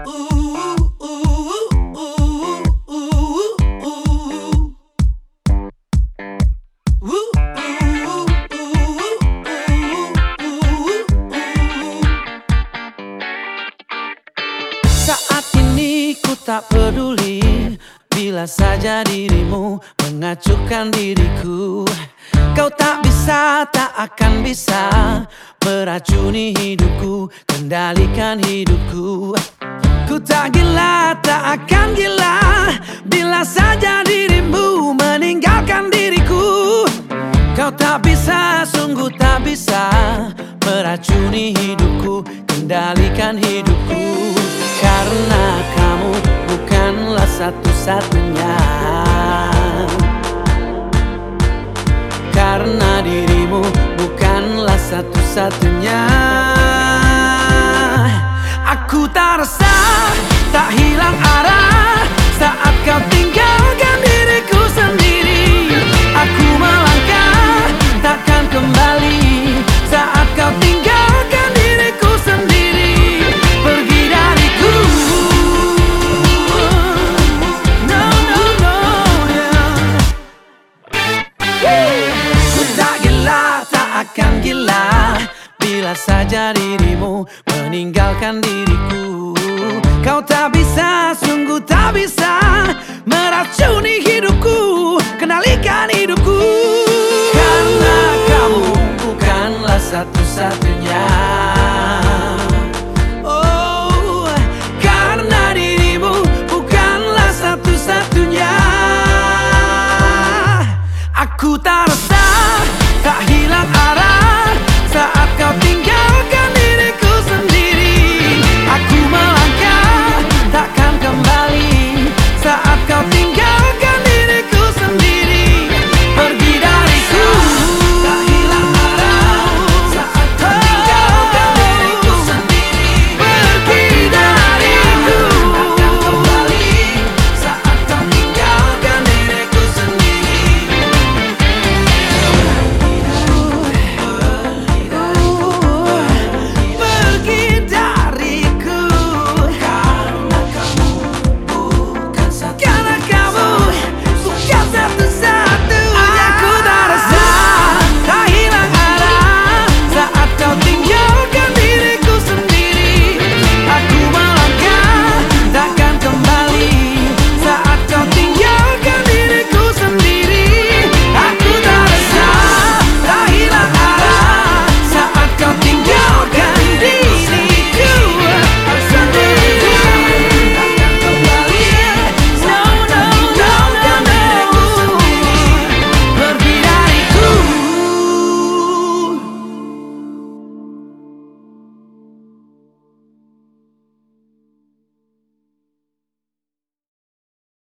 Saat ini ku tak peduli bila saja dirimu mengacuhkan diriku. Kau tak bisa, tak akan bisa meracuni hidupku, kendalikan hidupku. Ku tak gila, tak akan gila bila saja dirimu meninggalkan diriku. Kau tak bisa, sungguh tak bisa meracuni hidupku, kendalikan hidupku. Karena kamu bukanlah satu-satunya, karena dirimu bukanlah satu-satunya. Aku tak resah, tak hilang arah saat kau tinggalkan diriku sendiri. Aku melangkah, takkan kembali saat kau tinggalkan diriku sendiri. Pergi dariku, no, no, no, yeah. Ku tak gila, tak akan gila bila saja dirimu meninggalkan diriku. Kau tak bisa, sungguh tak bisa meracuni hidupku, kendalikan hidupku. Karena kamu bukanlah satu-satunya.